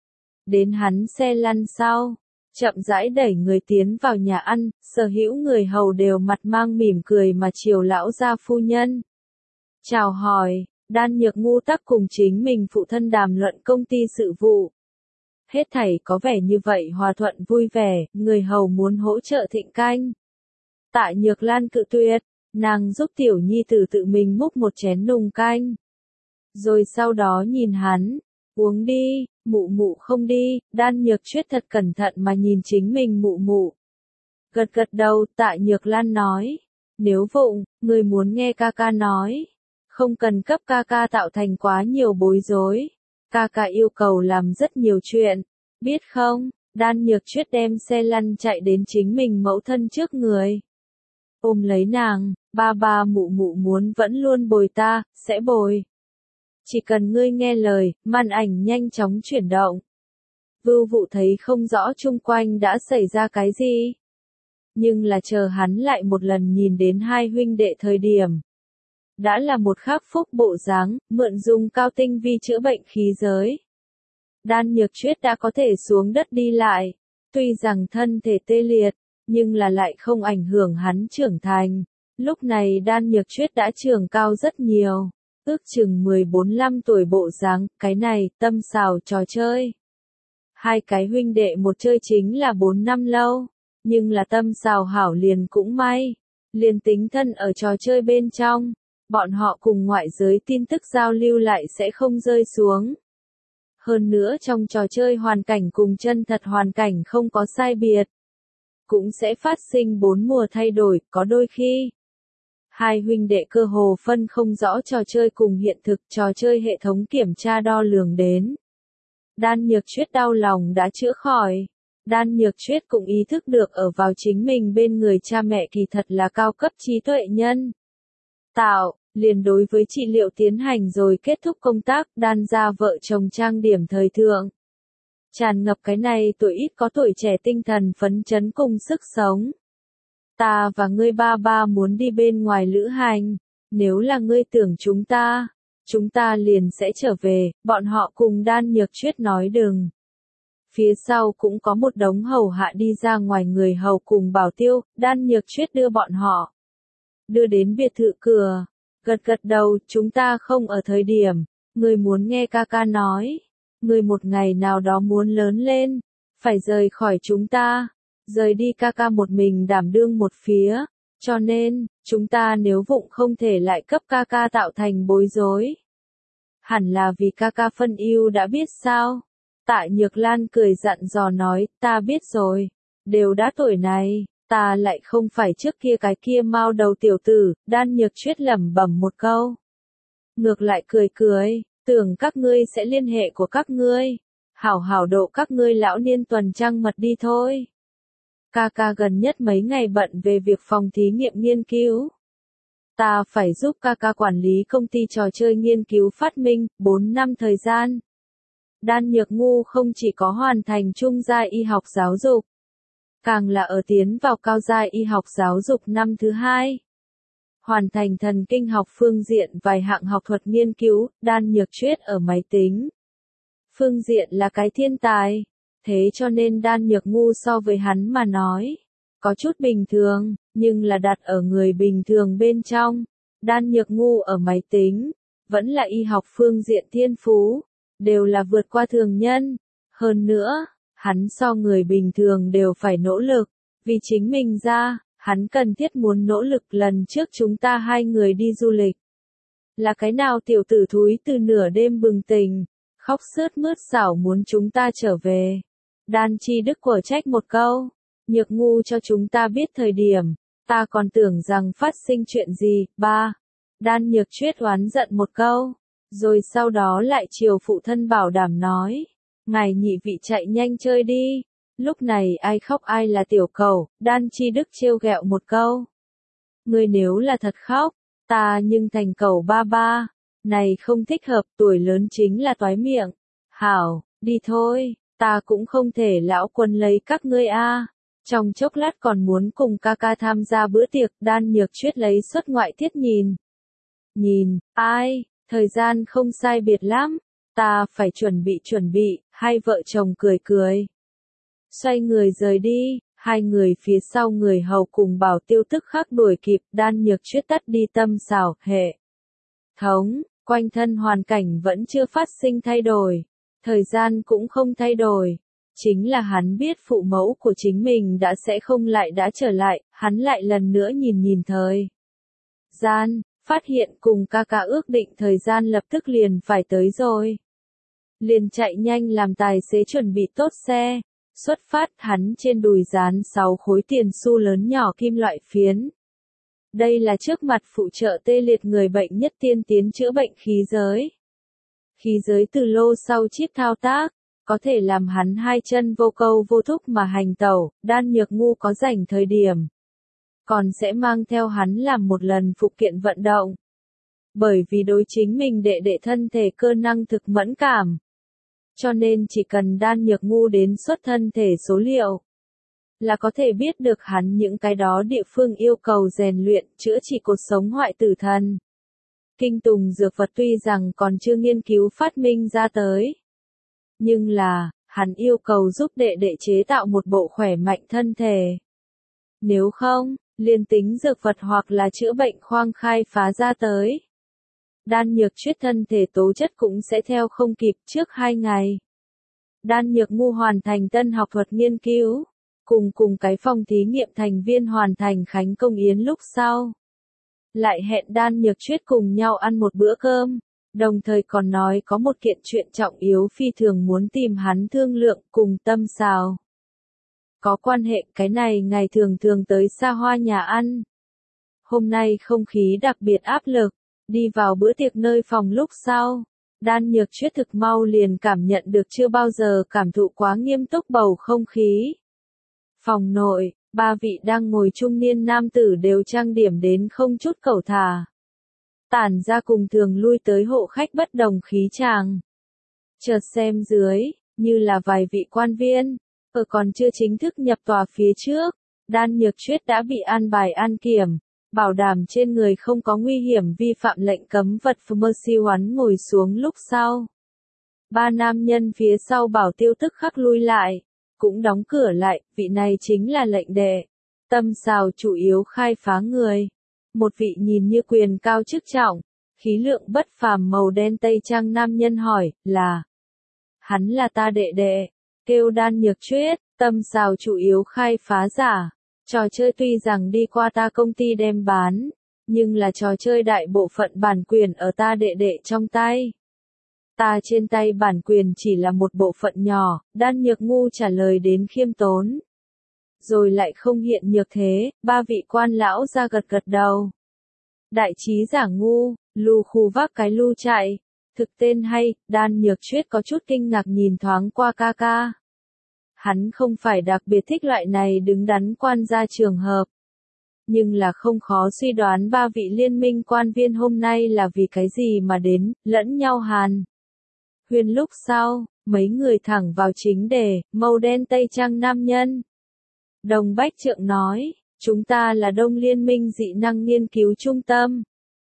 đến hắn xe lăn sau, chậm rãi đẩy người tiến vào nhà ăn, sở hữu người hầu đều mặt mang mỉm cười mà chiều lão gia phu nhân chào hỏi. Đan Nhược Ngu tắc cùng chính mình phụ thân đàm luận công ty sự vụ. Hết thảy có vẻ như vậy hòa thuận vui vẻ, người hầu muốn hỗ trợ thịnh canh. Tạ Nhược Lan cự tuyệt, nàng giúp tiểu nhi tử tự mình múc một chén nùng canh. Rồi sau đó nhìn hắn, uống đi, mụ mụ không đi, Đan Nhược Chuyết thật cẩn thận mà nhìn chính mình mụ mụ. Gật gật đầu, Tạ Nhược Lan nói, nếu vụng, người muốn nghe ca ca nói. Không cần cấp ca ca tạo thành quá nhiều bối rối. Ca ca yêu cầu làm rất nhiều chuyện. Biết không, Đan Nhược Chuyết đem xe lăn chạy đến chính mình mẫu thân trước người. Ôm lấy nàng, ba ba mụ mụ muốn vẫn luôn bồi ta, sẽ bồi. Chỉ cần ngươi nghe lời, màn ảnh nhanh chóng chuyển động. Vưu Vụ thấy không rõ chung quanh đã xảy ra cái gì. Nhưng là chờ hắn lại một lần nhìn đến hai huynh đệ thời điểm. Đã là một khắc phúc bộ dáng, mượn dùng cao tinh vi chữa bệnh khí giới. Đan Nhược Chuyết đã có thể xuống đất đi lại, tuy rằng thân thể tê liệt, nhưng là lại không ảnh hưởng hắn trưởng thành. Lúc này Đan Nhược Chuyết đã trưởng cao rất nhiều, ước chừng 14-15 tuổi bộ dáng, cái này, tâm xào trò chơi. Hai cái huynh đệ một chơi chính là 4 năm lâu, nhưng là tâm xào hảo liền cũng may, liền tính thân ở trò chơi bên trong. Bọn họ cùng ngoại giới tin tức giao lưu lại sẽ không rơi xuống. Hơn nữa trong trò chơi hoàn cảnh cùng chân thật hoàn cảnh không có sai biệt. Cũng sẽ phát sinh 4 mùa thay đổi, có đôi khi. Hai huynh đệ cơ hồ phân không rõ trò chơi cùng hiện thực, trò chơi hệ thống kiểm tra đo lường đến. Đan Nhược Chuyết đau lòng đã chữa khỏi. Đan Nhược Chuyết cũng ý thức được ở vào chính mình bên người cha mẹ kỳ thật là cao cấp trí tuệ nhân. Liền đối với trị liệu tiến hành rồi kết thúc công tác, Đan gia vợ chồng trang điểm thời thượng. Tràn ngập cái này tuổi ít có tuổi trẻ tinh thần phấn chấn cùng sức sống. Ta và ngươi ba ba muốn đi bên ngoài lữ hành, nếu là ngươi tưởng chúng ta liền sẽ trở về, bọn họ cùng Đan Nhược Chuyết nói đừng. Phía sau cũng có một đống hầu hạ đi ra ngoài người hầu cùng bảo tiêu, Đan Nhược Chuyết đưa bọn họ. Đưa đến biệt thự cửa. Gật gật đầu, chúng ta không ở thời điểm, người muốn nghe ca ca nói, người một ngày nào đó muốn lớn lên, phải rời khỏi chúng ta, rời đi ca ca một mình đảm đương một phía, cho nên, chúng ta nếu vụng không thể lại cấp ca ca tạo thành bối rối. Hẳn là vì ca ca phân ưu đã biết sao? Tạ Nhược Lan cười dặn dò nói, ta biết rồi, đều đã tuổi này. Ta lại không phải trước kia cái kia mao đầu tiểu tử, Đan Nhược Chuyết lẩm bẩm một câu. Ngược lại cười, tưởng các ngươi sẽ liên hệ của các ngươi. Hảo hảo độ các ngươi lão niên tuần trăng mật đi thôi. Ca ca gần nhất mấy ngày bận về việc phòng thí nghiệm nghiên cứu. Ta phải giúp ca ca quản lý công ty trò chơi nghiên cứu phát minh, 4 năm thời gian. Đan Nhược Ngu không chỉ có hoàn thành trung giai y học giáo dục, càng là ở tiến vào cao giai y học giáo dục năm thứ 2. Hoàn thành thần kinh học phương diện vài hạng học thuật nghiên cứu, Đan Nhược Chuyết ở máy tính. Phương diện là cái thiên tài, thế cho nên Đan Nhược Ngu so với hắn mà nói, có chút bình thường, nhưng là đặt ở người bình thường bên trong. Đan Nhược Ngu ở máy tính, vẫn là y học phương diện thiên phú, đều là vượt qua thường nhân. Hơn nữa, hắn so người bình thường đều phải nỗ lực, vì chính mình ra, hắn cần thiết muốn nỗ lực. Lần trước chúng ta hai người đi du lịch. Là cái nào tiểu tử thúi từ nửa đêm bừng tỉnh, khóc sướt mướt xảo muốn chúng ta trở về. Đan Chi Đức quở trách một câu, Nhược Ngu cho chúng ta biết thời điểm, ta còn tưởng rằng phát sinh chuyện gì. Ba, Đan Nhược Chuyết oán giận một câu, rồi sau đó lại chiều phụ thân bảo đảm nói, ngài nhị vị chạy nhanh chơi đi. Lúc này ai khóc ai là tiểu cầu, Đan Chi Đức trêu ghẹo một câu. Ngươi nếu là thật khóc, ta nhưng thành cầu ba ba, này không thích hợp, tuổi lớn chính là toái miệng. Hảo, đi thôi, ta cũng không thể lão quân lấy các ngươi a. Trong chốc lát còn muốn cùng ca ca tham gia bữa tiệc. Đan Nhược Chuyết lấy xuất ngoại thiết nhìn. Nhìn, ai, thời gian không sai biệt lắm, ta phải chuẩn bị, hai vợ chồng cười cười. Xoay người rời đi, hai người phía sau người hầu cùng bảo tiêu tức khắc đuổi kịp. Đan Nhược Chuyết tắt đi tâm xảo hệ thống, quanh thân hoàn cảnh vẫn chưa phát sinh thay đổi, thời gian cũng không thay đổi. Chính là hắn biết phụ mẫu của chính mình sẽ không lại đã trở lại, hắn lại lần nữa nhìn thời gian, phát hiện cùng ca ca ước định thời gian lập tức liền phải tới rồi. Liền chạy nhanh làm tài xế chuẩn bị tốt xe, xuất phát. Hắn trên đùi dán 6 khối tiền xu lớn nhỏ kim loại phiến. Đây là trước mặt phụ trợ tê liệt người bệnh nhất tiên tiến chữa bệnh khí giới. Khí giới từ lô sau chip thao tác, có thể làm hắn hai chân vô câu vô thúc mà hành tẩu. Đan Nhược Ngu có rảnh thời điểm, còn sẽ mang theo hắn làm một lần phụ kiện vận động. Bởi vì đối chính mình đệ đệ thân thể cơ năng thực mẫn cảm, cho nên chỉ cần Đan Nhược Ngu đến xuất thân thể số liệu, là có thể biết được hắn những cái đó địa phương yêu cầu rèn luyện, chữa trị cột sống hoại tử thần. Kinh tùng dược vật tuy rằng còn chưa nghiên cứu phát minh ra tới, nhưng là, hắn yêu cầu giúp đệ đệ chế tạo một bộ khỏe mạnh thân thể. Nếu không, liền tính dược vật hoặc là chữa bệnh khoang khai phá ra tới, Đan Nhược Chuyết thân thể tố chất cũng sẽ theo không kịp. Trước 2 ngày, Đan Nhược Ngu hoàn thành tân học thuật nghiên cứu, cùng cái phòng thí nghiệm thành viên hoàn thành khánh công yến lúc sau. Lại hẹn Đan Nhược Chuyết cùng nhau ăn một bữa cơm, đồng thời còn nói có một kiện chuyện trọng yếu phi thường muốn tìm hắn thương lượng cùng tâm xào. Có quan hệ. Cái này ngày thường tới xa hoa nhà ăn. Hôm nay không khí đặc biệt áp lực, đi vào bữa tiệc nơi phòng lúc sau, Đan Nhược Chuyết thực mau liền cảm nhận được chưa bao giờ cảm thụ quá nghiêm túc bầu không khí. Phòng nội, 3 vị đang ngồi trung niên nam tử đều trang điểm đến không chút cẩu thả, tản ra cùng thường lui tới hộ khách bất đồng khí chàng. Chợt xem dưới, như là vài vị quan viên, còn chưa chính thức nhập tòa phía trước, Đan Nhược Chuyết đã bị an bài an kiểm, bảo đảm trên người không có nguy hiểm vi phạm lệnh cấm vật. Mercy Hoán ngồi xuống lúc sau, 3 nam nhân phía sau bảo tiêu tức khắc lui lại, cũng đóng cửa lại. Vị này chính là lệnh đệ, tâm xào chủ yếu khai phá người. Một vị nhìn như quyền cao chức trọng, khí lượng bất phàm màu đen tây trang nam nhân hỏi, là? Hắn là ta đệ đệ, kêu Đan Nhược Chuyết, tâm xào chủ yếu khai phá giả. Trò chơi tuy rằng đi qua ta công ty đem bán, nhưng là trò chơi đại bộ phận bản quyền ở ta đệ đệ trong tay. Ta trên tay bản quyền chỉ là một bộ phận nhỏ. Đan Nhược Ngu trả lời đến khiêm tốn, rồi lại không hiện nhược thế. 3 vị quan lão ra gật đầu. Đại trí giả Ngu, Lu khu vác cái lu chạy, thực tên hay. Đan Nhược Chuyết có chút kinh ngạc nhìn thoáng qua ca ca. Hắn không phải đặc biệt thích loại này đứng đắn quan gia trường hợp, nhưng là không khó suy đoán 3 vị liên minh quan viên hôm nay là vì cái gì mà đến, lẫn nhau hàn huyên. Lúc sau, mấy người thẳng vào chính đề. Màu đen tây trang nam nhân Đồng Bách Trượng nói, chúng ta là Đông Liên minh dị năng nghiên cứu trung tâm,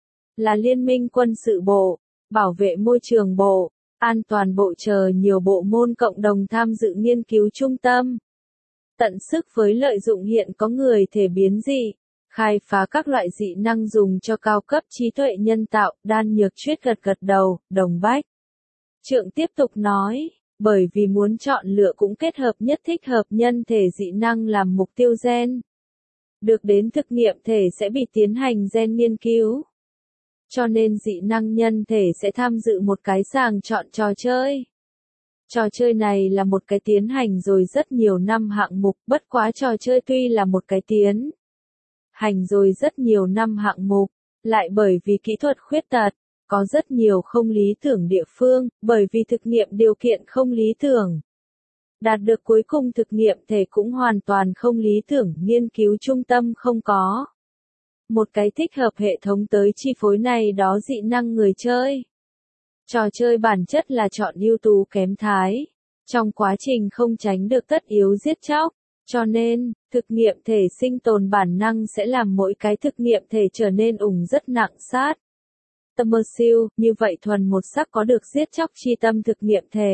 là Liên minh quân sự bộ, bảo vệ môi trường bộ, an toàn bộ chờ nhiều bộ môn cộng đồng tham dự nghiên cứu trung tâm. Tận sức với lợi dụng hiện có người thể biến dị, khai phá các loại dị năng dùng cho cao cấp trí tuệ nhân tạo. Đan Nhược Chuyết gật đầu. Đồng Bách Trượng tiếp tục nói, Bởi vì muốn chọn lựa cũng kết hợp nhất thích hợp nhân thể dị năng làm mục tiêu gen. Được đến thực nghiệm thể sẽ bị tiến hành gen nghiên cứu. Cho nên dị năng nhân thể sẽ tham dự một cái sàng chọn trò chơi. Trò chơi này là một cái tiến hành rồi rất nhiều năm hạng mục, bất quá trò chơi tuy là một cái tiến hành rồi rất nhiều năm hạng mục, lại bởi vì kỹ thuật khuyết tật, có rất nhiều không lý tưởng địa phương, bởi vì thực nghiệm điều kiện không lý tưởng. Đạt được cuối cùng thực nghiệm thể cũng hoàn toàn không lý tưởng, nghiên cứu trung tâm không có một cái thích hợp hệ thống tới chi phối này đó dị năng người chơi. Trò chơi bản chất là chọn ưu tú kém thái. Trong quá trình không tránh được tất yếu giết chóc, cho nên, thực nghiệm thể sinh tồn bản năng sẽ làm mỗi cái thực nghiệm thể trở nên rất nặng sát. Immersive, như vậy thuần một sắc có được giết chóc chi tâm thực nghiệm thể.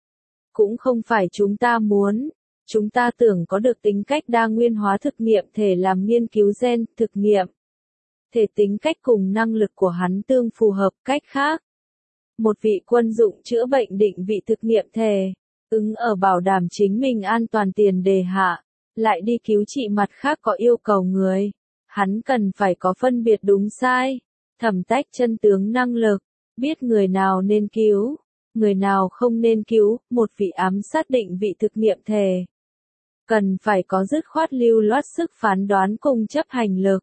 Cũng không phải chúng ta muốn, chúng ta tưởng có được tính cách đa nguyên hóa thực nghiệm thể làm nghiên cứu gen, thực nghiệm thể tính cách cùng năng lực của hắn tương phù hợp, cách khác. Một vị quân dụng chữa bệnh định vị thực nghiệm thể, ứng ở bảo đảm chính mình an toàn tiền đề hạ, lại đi cứu trị mặt khác có yêu cầu người. Hắn cần phải có phân biệt đúng sai, thẩm tách chân tướng năng lực, biết người nào nên cứu, người nào không nên cứu, một vị ám sát định vị thực nghiệm thể. Cần phải có dứt khoát lưu loát sức phán đoán cùng chấp hành lực.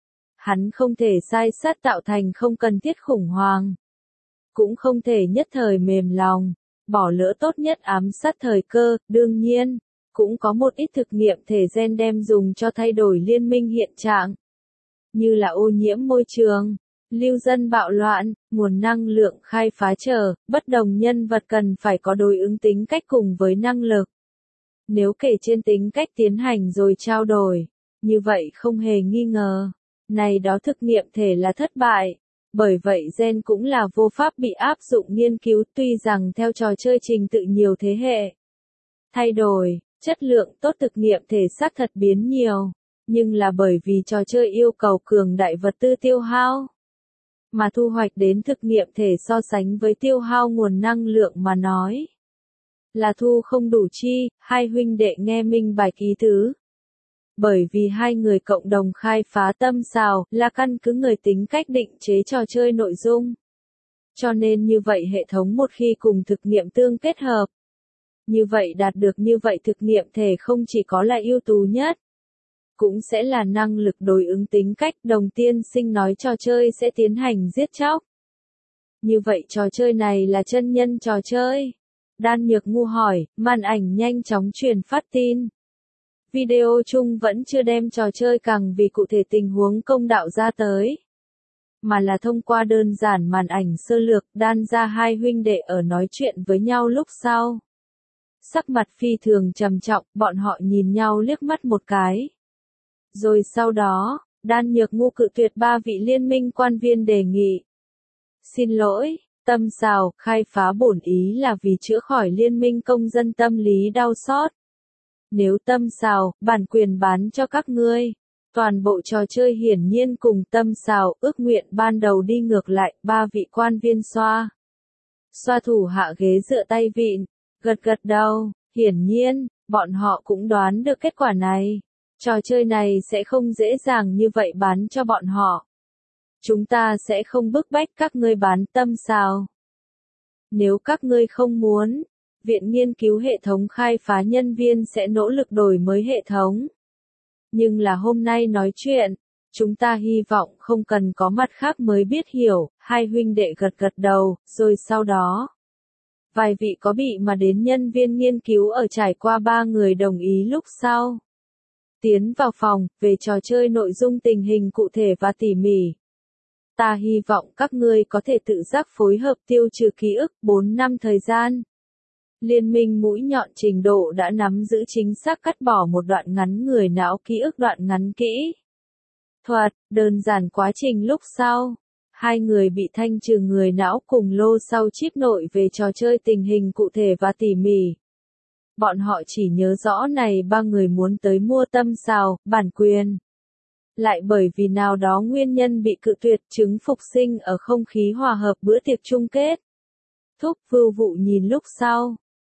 Hắn không thể sai sát tạo thành không cần thiết khủng hoảng. Cũng không thể nhất thời mềm lòng, bỏ lỡ tốt nhất ám sát thời cơ, đương nhiên, cũng có một ít thực nghiệm thể gen đem dùng cho thay đổi liên minh hiện trạng. Như là ô nhiễm môi trường, lưu dân bạo loạn, nguồn năng lượng khai phá trở, bất đồng nhân vật cần phải có đối ứng tính cách cùng với năng lực. Nếu kể trên tính cách tiến hành rồi trao đổi, như vậy không hề nghi ngờ, này đó thực nghiệm thể là thất bại. Bởi vậy gen cũng là vô pháp bị áp dụng nghiên cứu, tuy rằng theo trò chơi trình tự nhiều thế hệ thay đổi, chất lượng tốt thực nghiệm thể xác thật biến nhiều, nhưng là bởi vì trò chơi yêu cầu cường đại vật tư tiêu hao, mà thu hoạch đến thực nghiệm thể so sánh với tiêu hao nguồn năng lượng mà nói là thu không đủ chi, hai huynh đệ nghe minh bạch ý tứ. Bởi vì hai người cộng đồng khai phá tâm xào là căn cứ người tính cách định chế trò chơi nội dung. Cho nên như vậy hệ thống một khi cùng thực nghiệm tương kết hợp. Như vậy đạt được như vậy thực nghiệm thể không chỉ có là ưu tú nhất, cũng sẽ là năng lực đối ứng tính cách đồng tiên sinh nói trò chơi sẽ tiến hành giết chóc. Như vậy trò chơi này là chân nhân trò chơi. Đan Nhược Ngu hỏi, màn ảnh nhanh chóng truyền phát tin. Video chung vẫn chưa đem trò chơi càng vì cụ thể tình huống công đạo ra tới, mà là thông qua đơn giản màn ảnh sơ lược đan ra hai huynh đệ ở nói chuyện với nhau lúc sau. Sắc mặt phi thường trầm trọng, bọn họ nhìn nhau liếc mắt một cái. Rồi sau đó, Đan Nhược Ngu cự tuyệt ba vị liên minh quan viên đề nghị. Xin lỗi, tâm xào, khai phá bổn ý là vì chữa khỏi liên minh công dân tâm lý đau xót. Nếu tâm xào, bản quyền bán cho các ngươi. Toàn bộ trò chơi hiển nhiên cùng tâm xào, ước nguyện ban đầu đi ngược lại, ba vị quan viên xoa thủ hạ ghế dựa tay vịn, gật gật đầu, hiển nhiên, bọn họ cũng đoán được kết quả này. Trò chơi này sẽ không dễ dàng như vậy bán cho bọn họ. Chúng ta sẽ không bức bách các ngươi bán tâm xào. Nếu các ngươi không muốn, Viện Nghiên cứu Hệ thống khai phá nhân viên sẽ nỗ lực đổi mới hệ thống. Nhưng là hôm nay nói chuyện, chúng ta hy vọng không cần có mặt khác mới biết hiểu, hai huynh đệ gật gật đầu, rồi sau đó. Vài vị có bị mà đến nhân viên nghiên cứu ở trải qua ba người đồng ý lúc sau. Tiến vào phòng, về trò chơi nội dung tình hình cụ thể và tỉ mỉ. Ta hy vọng các ngươi có thể tự giác phối hợp tiêu trừ ký ức 4 năm thời gian. Liên minh mũi nhọn trình độ đã nắm giữ chính xác cắt bỏ một đoạn ngắn người não ký ức đoạn ngắn kỹ thuật, đơn giản quá trình lúc sau. Hai người bị thanh trừ người não cùng lô sau chip nội về trò chơi tình hình cụ thể và tỉ mỉ. Bọn họ chỉ nhớ rõ này ba người muốn tới mua tâm xào, bản quyền. Lại bởi vì nào đó nguyên nhân bị cự tuyệt chứng phục sinh ở không khí hòa hợp bữa tiệc chung kết. Thúc Vưu Vụ nhìn lúc sau,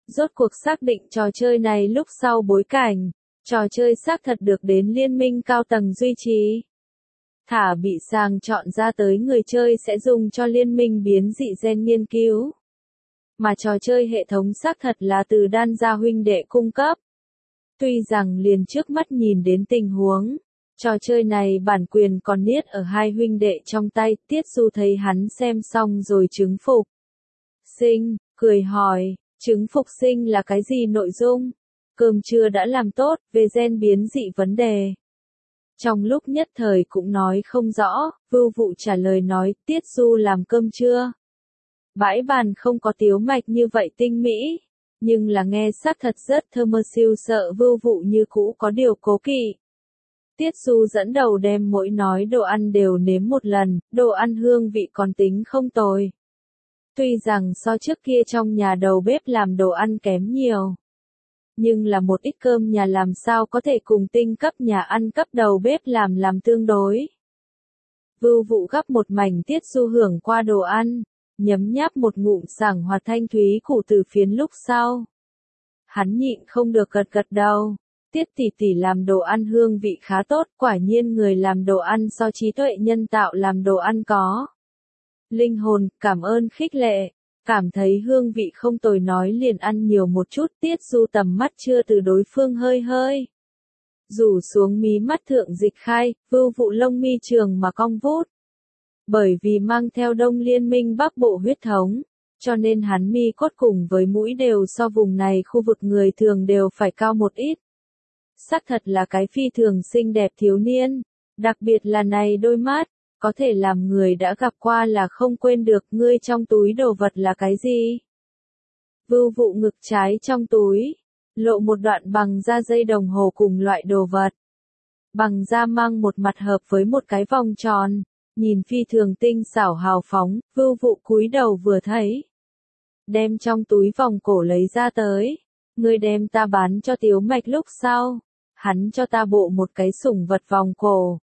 Rốt cuộc xác định trò chơi này lúc sau bối cảnh, trò chơi xác thật được đến liên minh cao tầng duy trì. Thả bị sàng chọn ra tới người chơi sẽ dùng cho liên minh biến dị gen nghiên cứu. Mà trò chơi hệ thống xác thật là từ đan gia huynh đệ cung cấp. Tuy rằng liền trước mắt nhìn đến tình huống, trò chơi này bản quyền còn niết ở hai huynh đệ trong tay, Tiết Du thấy hắn xem xong rồi chứng phục sinh, cười hỏi, chứng phục sinh là cái gì nội dung? Cơm trưa đã làm tốt, về gen biến dị vấn đề. Trong lúc nhất thời cũng nói không rõ, Vưu Vụ trả lời nói, Tiết Du làm cơm trưa. Bãi bàn không có Tiếu Mạch như vậy tinh mỹ, nhưng là nghe xác thật rất thơ mơ siêu sợ Vưu Vụ như cũ có điều cố kỵ. Tiết Du dẫn đầu đem mỗi nói đồ ăn đều nếm một lần, đồ ăn hương vị còn tính không tồi. Tuy rằng so trước kia trong nhà đầu bếp làm đồ ăn kém nhiều, nhưng là một ít cơm nhà làm sao có thể cùng tinh cấp nhà ăn cấp đầu bếp làm tương đối. Vưu Vụ gắp một mảnh Tiết Du hưởng qua đồ ăn, nhấm nháp một ngụm sảng hoạt thanh thúy củ từ phiến lúc sau. Hắn nhịn không được gật gật đầu. Tiết tỷ tỷ làm đồ ăn hương vị khá tốt, quả nhiên người làm đồ ăn so trí tuệ nhân tạo làm đồ ăn có linh hồn, cảm ơn khích lệ, cảm thấy hương vị không tồi nói liền ăn nhiều một chút. Tiết Du tầm mắt chưa từ đối phương hơi rủ xuống mí mắt thượng dịch khai, Vưu Vụ lông mi trường mà cong vút. Bởi vì mang theo Đông Liên minh Bắc Bộ huyết thống, cho nên hắn mi cốt cùng với mũi đều so vùng này khu vực người thường đều phải cao một ít. Xác thật là cái phi thường xinh đẹp thiếu niên, đặc biệt là này đôi mắt, có thể làm người đã gặp qua là không quên được. Ngươi trong túi đồ vật là cái gì? Vưu Vụ ngực trái trong túi, lộ một đoạn bằng da dây đồng hồ cùng loại đồ vật. Bằng da mang một mặt hợp với một cái vòng tròn, nhìn phi thường tinh xảo hào phóng. Vưu Vụ cúi đầu vừa thấy, đem trong túi vòng cổ lấy ra tới. Ngươi đem ta bán cho Tiếu Mạch lúc sau, hắn cho ta bộ một cái sủng vật vòng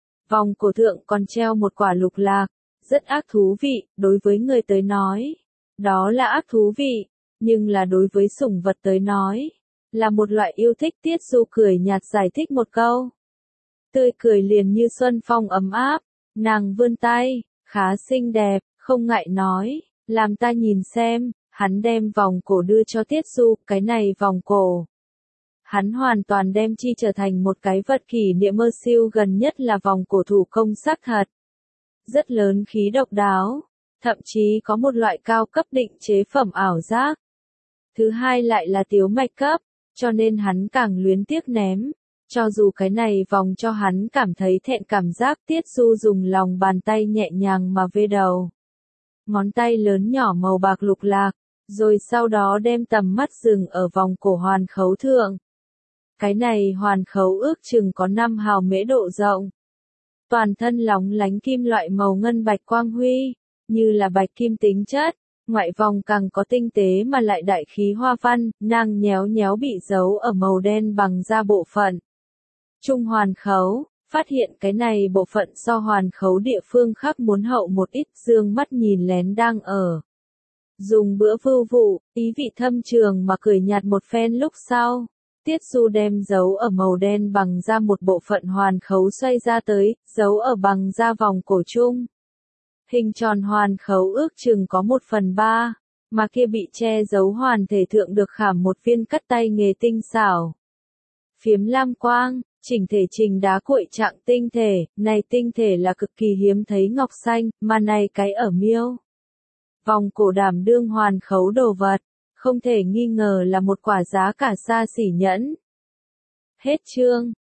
cổ thượng còn treo một quả lục lạc, rất ác thú vị. Đối với người tới nói, đó là ác thú vị, nhưng là đối với sủng vật tới nói, là một loại yêu thích. Tiết Du cười nhạt giải thích một câu, tươi cười liền như xuân phong ấm áp. Nàng vươn tay, khá xinh đẹp, không ngại nói, làm ta nhìn xem. Hắn đem vòng cổ đưa cho Tiết Du, cái này vòng cổ, hắn hoàn toàn đem chi trở thành một cái vật kỷ niệm mơ siêu, gần nhất là vòng cổ thủ công sắc thật, rất lớn khí độc đáo, thậm chí có một loại cao cấp định chế phẩm ảo giác. Thứ hai lại là Tiếu Mạch cấp, cho nên hắn càng luyến tiếc ném. Cho dù cái này vòng cho hắn cảm thấy thẹn cảm giác. Tiết Du dùng lòng bàn tay nhẹ nhàng mà vê đầu ngón tay lớn nhỏ màu bạc lục lạc, rồi sau đó đem tầm mắt dừng ở vòng cổ hoàn khấu thượng. Cái này hoàn khấu ước chừng có 5 hào mễ độ rộng. Toàn thân lóng lánh kim loại màu ngân bạch quang huy, như là bạch kim tính chất. Ngoại vòng càng có tinh tế mà lại đại khí hoa văn, nàng nhéo nhéo bị giấu ở màu đen bằng da bộ phận. Trung hoàn khấu, phát hiện cái này bộ phận so hoàn khấu địa phương khác muốn hậu một ít, dương mắt nhìn lén đang ở dùng bữa. Vưu Vụ, ý vị thâm trường mà cười nhạt một phen lúc sau. Tiết Du đem giấu ở màu đen bằng da một bộ phận hoàn khấu xoay ra tới, giấu ở bằng da vòng cổ chung. Hình tròn hoàn khấu ước chừng có 1/3, mà kia bị che giấu hoàn thể thượng được khảm một viên cắt tay nghề tinh xảo. Phiếm lam quang, chỉnh thể trình đá cuội trạng tinh thể, này tinh thể là cực kỳ hiếm thấy ngọc xanh, mà này cái ở miêu vòng cổ đảm đương hoàn khấu đồ vật, không thể nghi ngờ là một quả giá cả xa xỉ nhẫn. Hết chương.